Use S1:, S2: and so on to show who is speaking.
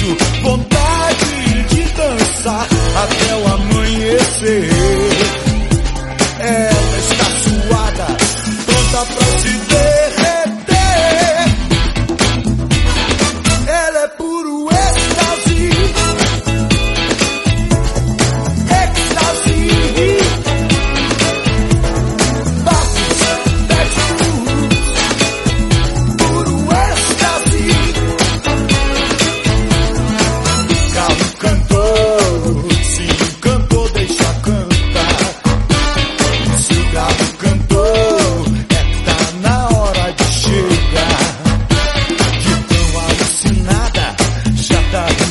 S1: desejo, vontade de dançar até o amanhecer. Ela está suada, pronta pra se derreter. Ela é puro êxtase, êxtase. Barcos, textos, puro êxtase. Galo cantou, se o cantor deixa cantar. Se o galo cantou, tá na hora de chegar. De tão alucinada, já tá